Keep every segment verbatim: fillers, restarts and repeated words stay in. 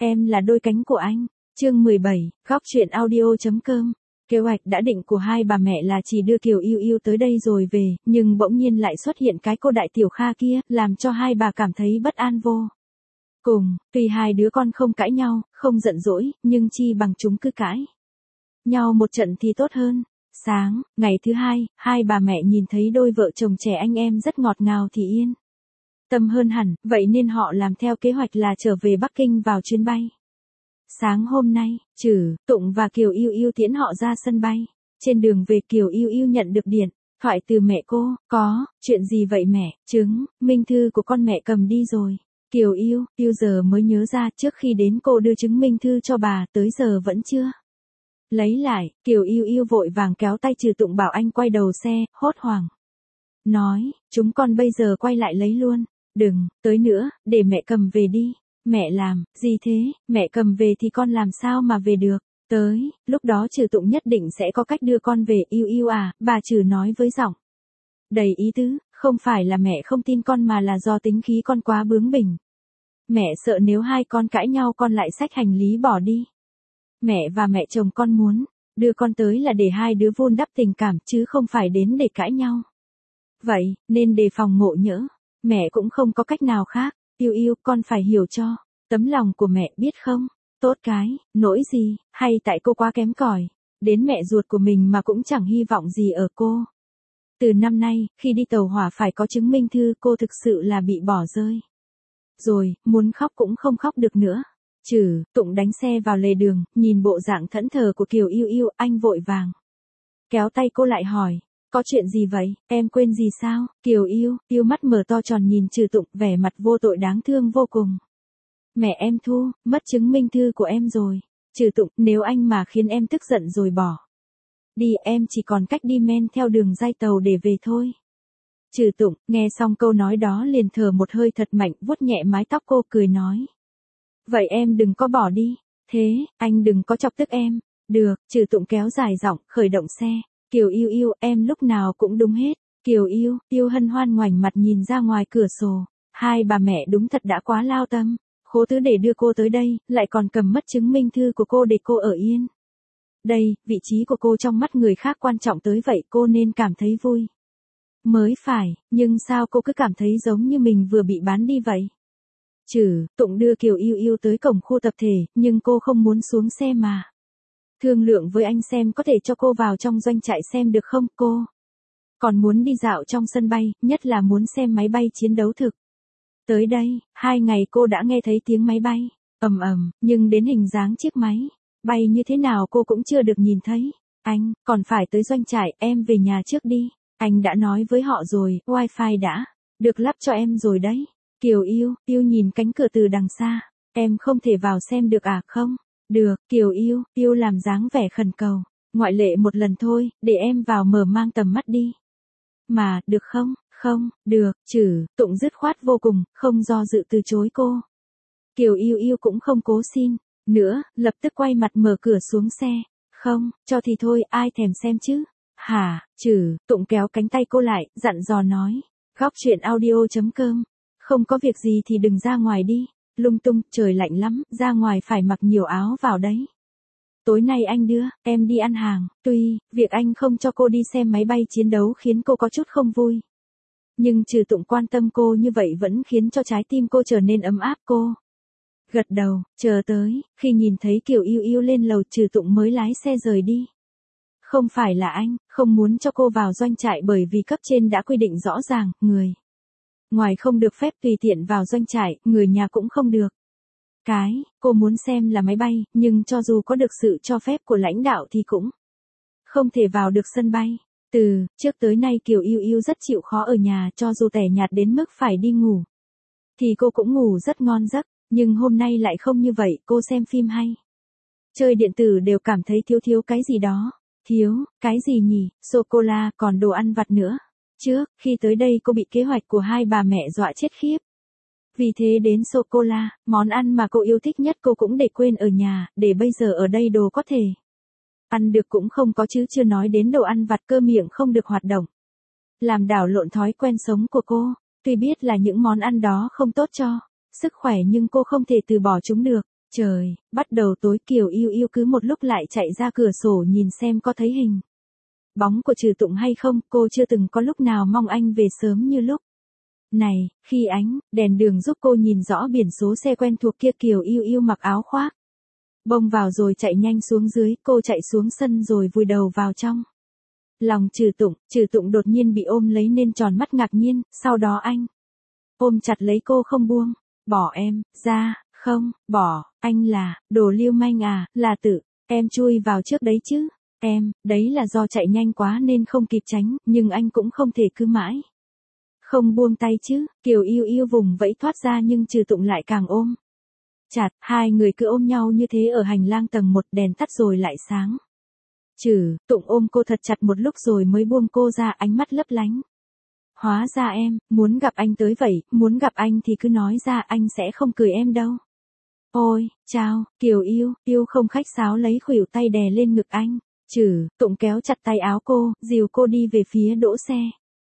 Em là đôi cánh của anh. Chương mười bảy, góc truyện audio chấm com. Kế hoạch đã định của hai bà mẹ là chỉ đưa Kiều Yêu Yêu tới đây rồi về, nhưng bỗng nhiên lại xuất hiện cái cô đại tiểu Kha kia, làm cho hai bà cảm thấy bất an vô cùng. Tuy hai đứa con không cãi nhau, không giận dỗi, nhưng chi bằng chúng cứ cãi nhau một trận thì tốt hơn. Sáng, ngày thứ hai, hai bà mẹ nhìn thấy đôi vợ chồng trẻ anh em rất ngọt ngào thì yên tâm hơn hẳn, vậy nên họ làm theo kế hoạch là trở về Bắc Kinh vào chuyến bay. Sáng hôm nay, Trử, Tụng và Kiều Yêu Yêu tiễn họ ra sân bay. Trên đường về Kiều Yêu Yêu nhận được điện thoại từ mẹ cô. Có, chuyện gì vậy mẹ? Chứng minh thư của con mẹ cầm đi rồi. Kiều Yêu, Yêu giờ mới nhớ ra trước khi đến cô đưa chứng minh thư cho bà, tới giờ vẫn chưa lấy lại. Kiều Yêu Yêu vội vàng kéo tay Trừ Tụng bảo anh quay đầu xe, hốt hoảng nói, chúng con bây giờ quay lại lấy luôn. Đừng, tới nữa, để mẹ cầm về đi. Mẹ làm, gì thế, mẹ cầm về thì con làm sao mà về được. Tới, lúc đó Trừ Tụng nhất định sẽ có cách đưa con về. Yêu Yêu à, bà Trừ nói với giọng đầy ý tứ, không phải là mẹ không tin con mà là do tính khí con quá bướng bỉnh. Mẹ sợ nếu hai con cãi nhau con lại xách hành lý bỏ đi. Mẹ và mẹ chồng con muốn đưa con tới là để hai đứa vun đắp tình cảm chứ không phải đến để cãi nhau. Vậy, nên đề phòng ngộ nhỡ. Mẹ cũng không có cách nào khác. Yêu Yêu, con phải hiểu cho tấm lòng của mẹ biết không? Tốt cái, nỗi gì, hay tại cô quá kém cỏi, đến mẹ ruột của mình mà cũng chẳng hy vọng gì ở cô. Từ năm nay, khi đi tàu hỏa phải có chứng minh thư, cô thực sự là bị bỏ rơi rồi, muốn khóc cũng không khóc được nữa. Trừ Tụng đánh xe vào lề đường, nhìn bộ dạng thẫn thờ của Kiều Yêu Yêu, anh vội vàng kéo tay cô lại hỏi, có chuyện gì vậy, em quên gì sao? Kiều Yêu, Yêu mắt mở to tròn nhìn Trừ Tụng, vẻ mặt vô tội đáng thương vô cùng. Mẹ em Thu, mất chứng minh thư của em rồi. Trừ Tụng, nếu anh mà khiến em tức giận rồi bỏ đi, em chỉ còn cách đi men theo đường ray tàu để về thôi. Trừ Tụng, nghe xong câu nói đó liền thở một hơi thật mạnh, vuốt nhẹ mái tóc cô cười nói. Vậy em đừng có bỏ đi. Thế, anh đừng có chọc tức em. Được, Trừ Tụng kéo dài giọng, khởi động xe. Kiều Yêu Yêu, em lúc nào cũng đúng hết. Kiều Yêu, Yêu hân hoan ngoảnh mặt nhìn ra ngoài cửa sổ. Hai bà mẹ đúng thật đã quá lao tâm. Khố thứ để đưa cô tới đây, lại còn cầm mất chứng minh thư của cô để cô ở yên. Đây, vị trí của cô trong mắt người khác quan trọng tới vậy, cô nên cảm thấy vui mới phải, nhưng sao cô cứ cảm thấy giống như mình vừa bị bán đi vậy? Trừ Tụng đưa Kiều Yêu Yêu tới cổng khu tập thể, nhưng cô không muốn xuống xe mà thương lượng với anh xem có thể cho cô vào trong doanh trại xem được không. Cô còn muốn đi dạo trong sân bay, nhất là muốn xem máy bay chiến đấu thực. Tới đây, hai ngày cô đã nghe thấy tiếng máy bay ầm ầm, nhưng đến hình dáng chiếc máy bay như thế nào cô cũng chưa được nhìn thấy. Anh, còn phải tới doanh trại, em về nhà trước đi. Anh đã nói với họ rồi, wifi đã được lắp cho em rồi đấy. Kiều Yêu, Yêu nhìn cánh cửa từ đằng xa. Em không thể vào xem được à? Không được. Kiều Yêu, Yêu làm dáng vẻ khẩn cầu. Ngoại lệ một lần thôi, để em vào mở mang tầm mắt đi. Mà, được không? Không, được. Trừ Tụng dứt khoát vô cùng, không do dự từ chối cô. Kiều Yêu Yêu cũng không cố xin nữa, lập tức quay mặt mở cửa xuống xe. Không, cho thì thôi, ai thèm xem chứ. Hả? Trừ Tụng kéo cánh tay cô lại, dặn dò nói. Góc truyện audio chấm com. Không có việc gì thì đừng ra ngoài đi. Lung tung, trời lạnh lắm, ra ngoài phải mặc nhiều áo vào đấy. Tối nay anh đưa em đi ăn hàng. Tuy, việc anh không cho cô đi xem máy bay chiến đấu khiến cô có chút không vui. Nhưng Trừ Tụng quan tâm cô như vậy vẫn khiến cho trái tim cô trở nên ấm áp. Cô gật đầu, chờ tới, khi nhìn thấy Kiều Yêu Yêu lên lầu, Trừ Tụng mới lái xe rời đi. Không phải là anh không muốn cho cô vào doanh trại, bởi vì cấp trên đã quy định rõ ràng, người ngoài không được phép tùy tiện vào doanh trại, người nhà cũng không được. Cái, cô muốn xem là máy bay, nhưng cho dù có được sự cho phép của lãnh đạo thì cũng không thể vào được sân bay. Từ trước tới nay Kiều Yêu Yêu rất chịu khó ở nhà, cho dù tẻ nhạt đến mức phải đi ngủ thì cô cũng ngủ rất ngon giấc, nhưng hôm nay lại không như vậy. Cô xem phim hay chơi điện tử đều cảm thấy thiếu thiếu cái gì đó. Thiếu, cái gì nhỉ? Sô-cô-la, còn đồ ăn vặt nữa. Trước, khi tới đây cô bị kế hoạch của hai bà mẹ dọa chết khiếp. Vì thế đến sô-cô-la, món ăn mà cô yêu thích nhất cô cũng để quên ở nhà, để bây giờ ở đây đồ có thể ăn được cũng không có, chứ chưa nói đến đồ ăn vặt, cơ miệng không được hoạt động, làm đảo lộn thói quen sống của cô. Tuy biết là những món ăn đó không tốt cho sức khỏe nhưng cô không thể từ bỏ chúng được. Trời, bắt đầu tối Kiều Yêu Yêu cứ một lúc lại chạy ra cửa sổ nhìn xem có thấy hình bóng của Trừ Tụng hay không, cô chưa từng có lúc nào mong anh về sớm như lúc này, khi ánh đèn đường giúp cô nhìn rõ biển số xe quen thuộc kia. Kiều Yêu Yêu mặc áo khoác bông vào rồi chạy nhanh xuống dưới, cô chạy xuống sân rồi vùi đầu vào trong lòng Trừ Tụng. Trừ Tụng đột nhiên bị ôm lấy nên tròn mắt ngạc nhiên, sau đó anh ôm chặt lấy cô không buông. Bỏ em ra, không, bỏ, anh là, đồ lưu manh à, là tự, em chui vào trước đấy chứ, em, đấy là do chạy nhanh quá nên không kịp tránh, nhưng anh cũng không thể cứ mãi không buông tay chứ. Kiều Yêu Yêu vùng vẫy thoát ra nhưng Trừ Tụng lại càng ôm chặt, hai người cứ ôm nhau như thế ở hành lang tầng một, đèn tắt rồi lại sáng. Trừ Tụng ôm cô thật chặt một lúc rồi mới buông cô ra, ánh mắt lấp lánh. Hóa ra em, muốn gặp anh tới vậy, muốn gặp anh thì cứ nói ra, anh sẽ không cười em đâu. Ôi, chào, Kiều Yêu, Yêu không khách sáo lấy khuỷu tay đè lên ngực anh. Trừ Tụng kéo chặt tay áo cô, dìu cô đi về phía đỗ xe.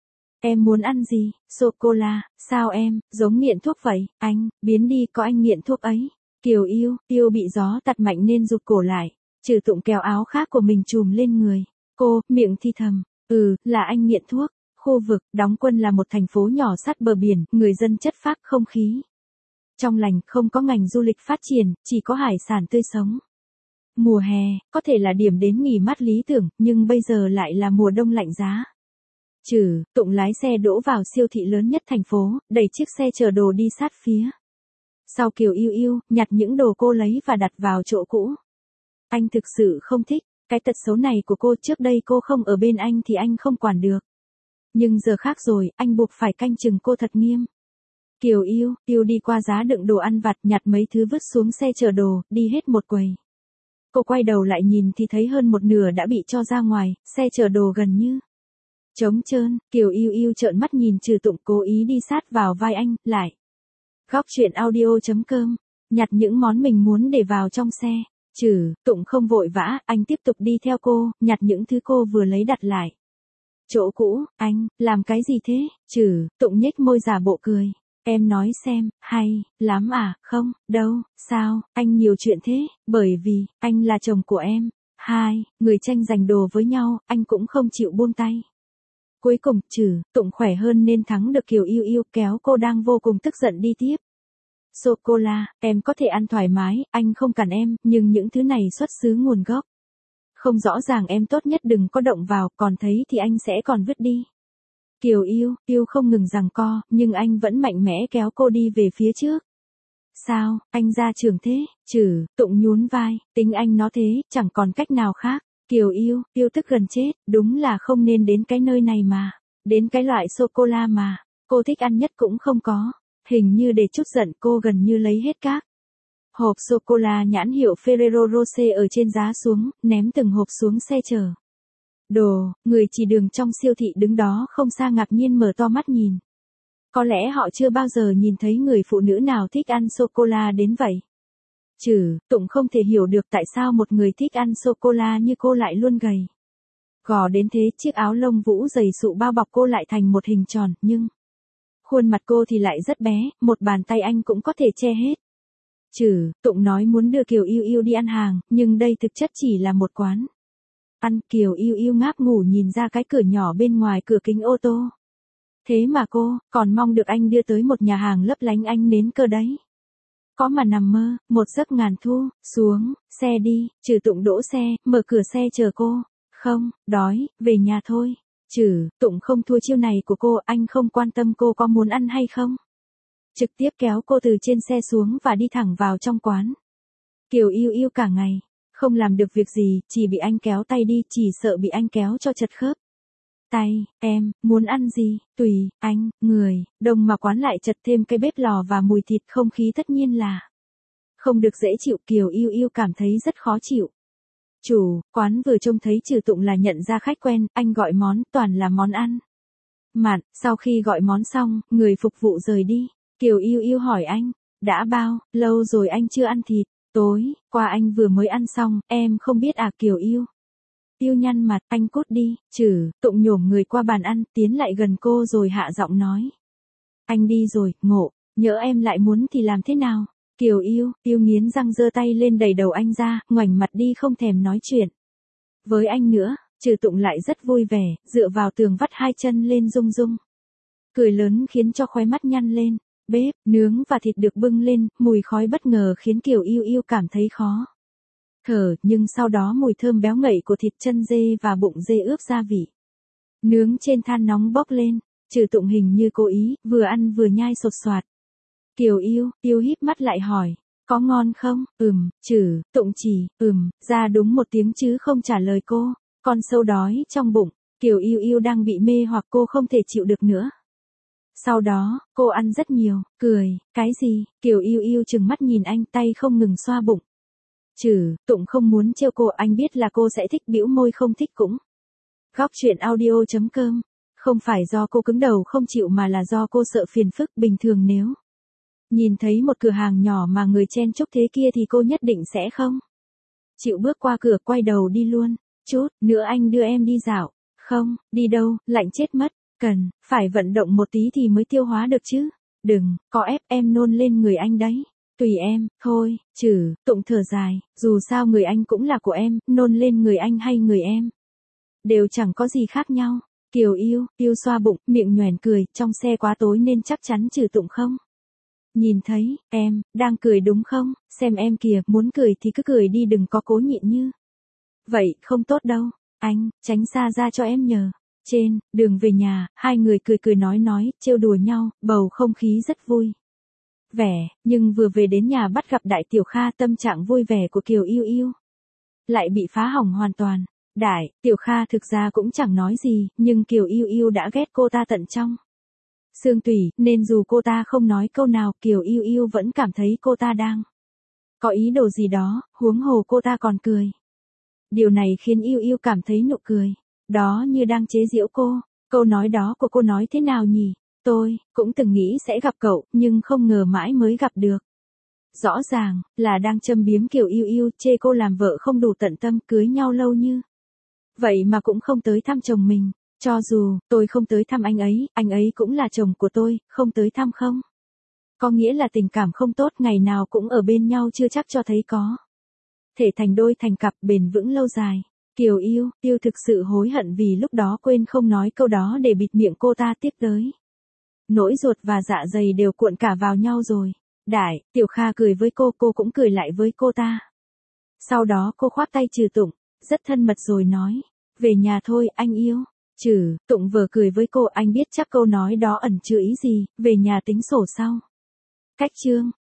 Em muốn ăn gì? Sô-cô-la, sao em, giống nghiện thuốc vậy? Anh, biến đi, có anh nghiện thuốc ấy. Kiều Yêu, Yêu bị gió tạt mạnh nên rụt cổ lại. Trừ Tụng kéo áo khác của mình trùm lên người. Cô, miệng thi thầm, ừ, là anh nghiện thuốc. Khu vực đóng quân là một thành phố nhỏ sát bờ biển, người dân chất phác, không khí trong lành, không có ngành du lịch phát triển, chỉ có hải sản tươi sống. Mùa hè, có thể là điểm đến nghỉ mát lý tưởng, nhưng bây giờ lại là mùa đông lạnh giá. Trừ Tụng lái xe đỗ vào siêu thị lớn nhất thành phố, đẩy chiếc xe chở đồ đi sát phía sau Kiều Yêu Yêu, nhặt những đồ cô lấy và đặt vào chỗ cũ. Anh thực sự không thích cái tật xấu này của cô, trước đây cô không ở bên anh thì anh không quản được. Nhưng giờ khác rồi, anh buộc phải canh chừng cô thật nghiêm. Kiều Yêu, Yêu đi qua giá đựng đồ ăn vặt, nhặt mấy thứ vứt xuống xe chở đồ, đi hết một quầy. Cô quay đầu lại nhìn thì thấy hơn một nửa đã bị cho ra ngoài, xe chở đồ gần như trống trơn. Kiều Yêu Yêu trợn mắt nhìn Trừ Tụng cố ý đi sát vào vai anh, lại. Góc truyện audio chấm com, nhặt những món mình muốn để vào trong xe. Trừ Tụng không vội vã, anh tiếp tục đi theo cô, nhặt những thứ cô vừa lấy đặt lại chỗ cũ. Anh, làm cái gì thế? Trừ Tụng nhếch môi giả bộ cười. Em nói xem, hay lắm à? Không, đâu, sao, anh nhiều chuyện thế, bởi vì, anh là chồng của em. Hai, người tranh giành đồ với nhau, anh cũng không chịu buông tay. Cuối cùng, Trừ Tụng khỏe hơn nên thắng được Kiều Yêu Yêu, kéo cô đang vô cùng tức giận đi tiếp. Sô-cô-la, em có thể ăn thoải mái, anh không cản em, nhưng những thứ này xuất xứ nguồn gốc không rõ ràng, em tốt nhất đừng có động vào, còn thấy thì anh sẽ còn vứt đi. Kiều Yêu, Yêu không ngừng giằng co, nhưng anh vẫn mạnh mẽ kéo cô đi về phía trước. Sao, anh ra trường thế? Trừ Tụng nhún vai, tính anh nó thế, chẳng còn cách nào khác. Kiều Yêu, Yêu tức gần chết, đúng là không nên đến cái nơi này mà. Đến cái loại sô-cô-la mà cô thích ăn nhất cũng không có. Hình như để chút giận cô gần như lấy hết các hộp sô-cô-la nhãn hiệu Ferrero Rocher ở trên giá xuống, ném từng hộp xuống xe chở đồ. Người chỉ đường trong siêu thị đứng đó không xa ngạc nhiên mở to mắt nhìn. Có lẽ họ chưa bao giờ nhìn thấy người phụ nữ nào thích ăn sô-cô-la đến vậy. Trừ Tụng không thể hiểu được tại sao một người thích ăn sô-cô-la như cô lại luôn gầy gò đến thế. Chiếc áo lông vũ dày sụ bao bọc cô lại thành một hình tròn, nhưng khuôn mặt cô thì lại rất bé, một bàn tay anh cũng có thể che hết. Trừ Tụng nói muốn đưa Kiều Yêu Yêu đi ăn hàng, nhưng đây thực chất chỉ là một quán ăn. Kiều Yêu Yêu ngáp ngủ nhìn ra cái cửa nhỏ bên ngoài cửa kính ô tô. Thế mà cô còn mong được anh đưa tới một nhà hàng lấp lánh ánh nến cơ đấy. Có mà nằm mơ, một giấc ngàn thu. Xuống xe đi. Trừ Tụng đỗ xe, mở cửa xe chờ cô. Không, đói, về nhà thôi. Trừ Tụng không thua chiêu này của cô, anh không quan tâm cô có muốn ăn hay không. Trực tiếp kéo cô từ trên xe xuống và đi thẳng vào trong quán. Kiều Yêu Yêu cả ngày không làm được việc gì, chỉ bị anh kéo tay đi, chỉ sợ bị anh kéo cho chật khớp tay. Em muốn ăn gì? Tùy anh. Người đông mà quán lại chật thêm cây bếp lò và mùi thịt, không khí tất nhiên là không được dễ chịu. Kiều Yêu Yêu cảm thấy rất khó chịu. Chủ quán vừa trông thấy Trừ Tụng là nhận ra khách quen, anh gọi món, toàn là món ăn mặn. Sau khi gọi món xong, người phục vụ rời đi. Kiều Yêu Yêu hỏi anh, đã bao lâu rồi anh chưa ăn thịt? Tối qua anh vừa mới ăn xong, em không biết à? Kiều Yêu Yêu nhăn mặt, anh cút đi. Trừ Tụng nhổm người qua bàn ăn, tiến lại gần cô rồi hạ giọng nói. Anh đi rồi, ngộ, nhỡ em lại muốn thì làm thế nào? Kiều Yêu, Yêu nghiến răng giơ tay lên đẩy đầu anh ra, ngoảnh mặt đi không thèm nói chuyện. Với anh nữa, Trừ Tụng lại rất vui vẻ, dựa vào tường vắt hai chân lên rung rung. Cười lớn khiến cho khóe mắt nhăn lên. Bếp, nướng và thịt được bưng lên, mùi khói bất ngờ khiến Kiều Yêu Yêu cảm thấy khó thở, nhưng sau đó mùi thơm béo ngậy của thịt chân dê và bụng dê ướp gia vị nướng trên than nóng bốc lên. Trừ Tụng hình như cố ý, vừa ăn vừa nhai sột soạt. Kiều Yêu, Yêu híp mắt lại hỏi, có ngon không? Ừm, Trừ Tụng chỉ, ừm, ra đúng một tiếng chứ không trả lời cô. Con sâu đói trong bụng, Kiều Yêu Yêu đang bị mê hoặc cô không thể chịu được nữa. Sau đó, cô ăn rất nhiều, cười, cái gì? Kiều Yêu Yêu trừng mắt nhìn anh, tay không ngừng xoa bụng. Trừ Tụng không muốn trêu cô, anh biết là cô sẽ thích, bĩu môi không thích cũng. Góc truyện audio chấm com. Không phải do cô cứng đầu không chịu mà là do cô sợ phiền phức. Bình thường nếu nhìn thấy một cửa hàng nhỏ mà người chen chúc thế kia thì cô nhất định sẽ không chịu bước qua cửa, quay đầu đi luôn. Chút nữa anh đưa em đi dạo. Không, đi đâu, lạnh chết mất. Cần, phải vận động một tí thì mới tiêu hóa được chứ. Đừng, có ép em nôn lên người anh đấy. Tùy em, thôi. Trừ Tụng thở dài, dù sao người anh cũng là của em, nôn lên người anh hay người em đều chẳng có gì khác nhau. Kiều Yêu, Yêu xoa bụng, miệng nhoẻn cười, trong xe quá tối nên chắc chắn Trừ Tụng không nhìn thấy. Em đang cười đúng không? Xem em kìa, muốn cười thì cứ cười đi, đừng có cố nhịn như vậy, không tốt đâu. Anh, tránh xa ra cho em nhờ. Trên đường về nhà, hai người cười cười nói nói, trêu đùa nhau, bầu không khí rất vui vẻ, nhưng vừa về đến nhà bắt gặp Đại Tiểu Kha, tâm trạng vui vẻ của Kiều Yêu Yêu lại bị phá hỏng hoàn toàn. Đại Tiểu Kha thực ra cũng chẳng nói gì, nhưng Kiều Yêu Yêu đã ghét cô ta tận trong xương tủy, nên dù cô ta không nói câu nào, Kiều Yêu Yêu vẫn cảm thấy cô ta đang có ý đồ gì đó, huống hồ cô ta còn cười. Điều này khiến Yêu Yêu cảm thấy nụ cười đó như đang chế giễu cô. Câu nói đó của cô nói thế nào nhỉ? Tôi cũng từng nghĩ sẽ gặp cậu, nhưng không ngờ mãi mới gặp được. Rõ ràng là đang châm biếm Kiều Yêu Yêu, chê cô làm vợ không đủ tận tâm, cưới nhau lâu như vậy mà cũng không tới thăm chồng mình. Cho dù tôi không tới thăm anh ấy, anh ấy cũng là chồng của tôi, không tới thăm không có nghĩa là tình cảm không tốt, ngày nào cũng ở bên nhau chưa chắc cho thấy có thể thành đôi thành cặp bền vững lâu dài. Kiều Yêu, Yêu thực sự hối hận vì lúc đó quên không nói câu đó để bịt miệng cô ta, tiếp tới nỗi ruột và dạ dày đều cuộn cả vào nhau rồi. Đại Tiểu Kha cười với cô, cô cũng cười lại với cô ta. Sau đó cô khoác tay Trừ Tụng, rất thân mật rồi nói, về nhà thôi anh yêu. Trừ Tụng vừa cười với cô, anh biết chắc câu nói đó ẩn chứa ý gì, về nhà tính sổ sau. Cách chương